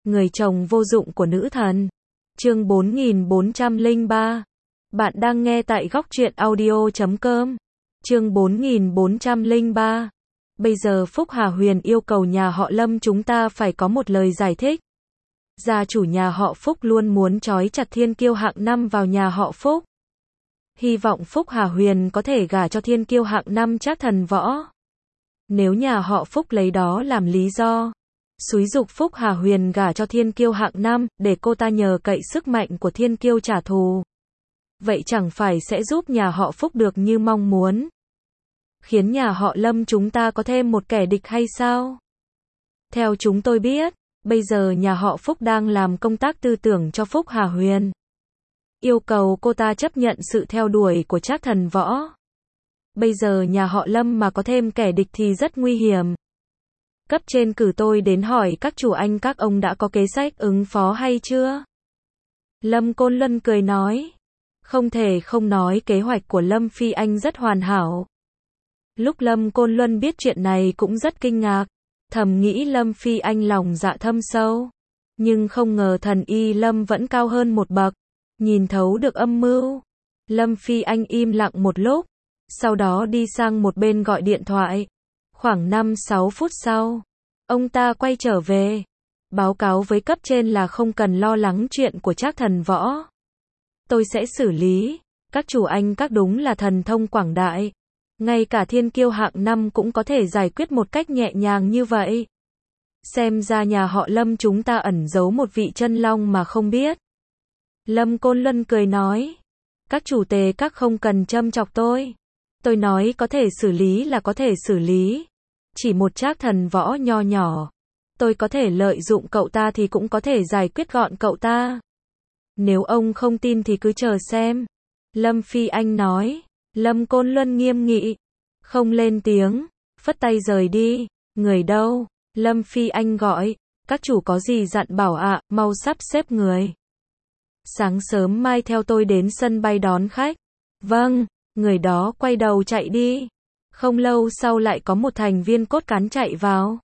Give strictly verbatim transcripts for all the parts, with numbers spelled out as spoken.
Người chồng vô dụng của nữ thần. Chương bốn nghìn bốn trăm lẻ ba. Bạn đang nghe tại góc truyện audio chấm com. Chương bốn nghìn bốn trăm lẻ ba. Bây giờ Phúc Hà Huyền yêu cầu nhà họ Lâm chúng ta phải có một lời giải thích. Gia chủ nhà họ Phúc luôn muốn trói chặt thiên kiêu hạng năm vào nhà họ Phúc. Hy vọng Phúc Hà Huyền có thể gả cho thiên kiêu hạng năm Trác Thần Võ. Nếu nhà họ Phúc lấy đó làm lý do xúi giục Phúc Hà Huyền gả cho thiên kiêu hạng năm, để cô ta nhờ cậy sức mạnh của thiên kiêu trả thù, vậy chẳng phải sẽ giúp nhà họ Phúc được như mong muốn, khiến nhà họ Lâm chúng ta có thêm một kẻ địch hay sao? Theo chúng tôi biết, bây giờ nhà họ Phúc đang làm công tác tư tưởng cho Phúc Hà Huyền, yêu cầu cô ta chấp nhận sự theo đuổi của Trác Thần Võ. Bây giờ nhà họ Lâm mà có thêm kẻ địch thì rất nguy hiểm. Cấp trên cử tôi đến hỏi các chủ anh các ông đã có kế sách ứng phó hay chưa? Lâm Côn Luân cười nói. Không thể không nói kế hoạch của Lâm Phi Anh rất hoàn hảo. Lúc Lâm Côn Luân biết chuyện này cũng rất kinh ngạc, thầm nghĩ Lâm Phi Anh lòng dạ thâm sâu. Nhưng không ngờ thần y Lâm vẫn cao hơn một bậc, nhìn thấu được âm mưu. Lâm Phi Anh im lặng một lúc, sau đó đi sang một bên gọi điện thoại. Khoảng năm sáu phút sau, ông ta quay trở về, báo cáo với cấp trên là không cần lo lắng chuyện của Trác Thần Võ. Tôi sẽ xử lý, các chủ anh các đúng là thần thông quảng đại. Ngay cả thiên kiêu hạng năm cũng có thể giải quyết một cách nhẹ nhàng như vậy. Xem ra nhà họ Lâm chúng ta ẩn giấu một vị chân long mà không biết. Lâm Côn Luân cười nói, các chủ tề các không cần châm chọc tôi. Tôi nói có thể xử lý là có thể xử lý. Chỉ một Trác Thần Võ nho nhỏ, tôi có thể lợi dụng cậu ta thì cũng có thể giải quyết gọn cậu ta. Nếu ông không tin thì cứ chờ xem. Lâm Phi Anh nói. Lâm Côn Luân nghiêm nghị, không lên tiếng, phất tay rời đi. Người đâu? Lâm Phi Anh gọi. Các chủ có gì dặn bảo ạ, à, mau sắp xếp người. Sáng sớm mai theo tôi đến sân bay đón khách. Vâng. Người đó quay đầu chạy đi. Không lâu sau lại có một thành viên cốt cán chạy vào.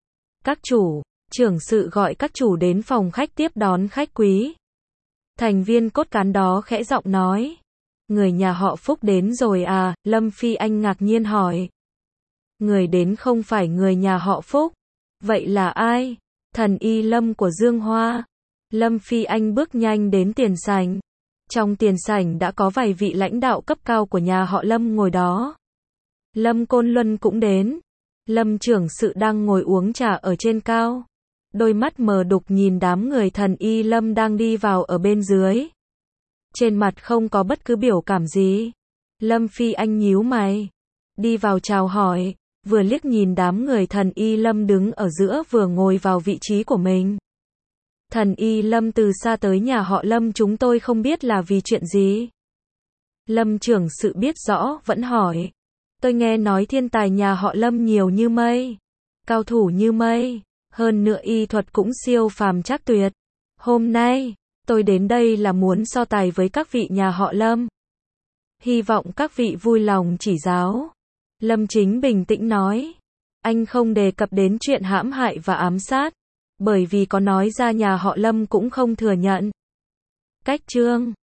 Các chủ, trưởng sự gọi các chủ đến phòng khách tiếp đón khách quý. Thành viên cốt cán đó khẽ giọng nói. Người nhà họ Phúc đến rồi à? Lâm Phi Anh ngạc nhiên hỏi. Người đến không phải người nhà họ Phúc. Vậy là ai? Thần y Lâm của Dương Hoa. Lâm Phi Anh bước nhanh đến tiền sảnh. Trong tiền sảnh đã có vài vị lãnh đạo cấp cao của nhà họ Lâm ngồi đó. Lâm Côn Luân cũng đến. Lâm trưởng sự đang ngồi uống trà ở trên cao. Đôi mắt mờ đục nhìn đám người thần y Lâm đang đi vào ở bên dưới. Trên mặt không có bất cứ biểu cảm gì. Lâm Phi Anh nhíu mày. Đi vào chào hỏi, vừa liếc nhìn đám người thần y Lâm đứng ở giữa vừa ngồi vào vị trí của mình. Thần y Lâm từ xa tới nhà họ Lâm chúng tôi không biết là vì chuyện gì. Lâm trưởng sự biết rõ vẫn hỏi. Tôi nghe nói thiên tài nhà họ Lâm nhiều như mây, cao thủ như mây, hơn nữa y thuật cũng siêu phàm trác tuyệt. Hôm nay, tôi đến đây là muốn so tài với các vị nhà họ Lâm. Hy vọng các vị vui lòng chỉ giáo. Lâm Chính bình tĩnh nói. Anh không đề cập đến chuyện hãm hại và ám sát, bởi vì có nói ra nhà họ Lâm cũng không thừa nhận. Cách chương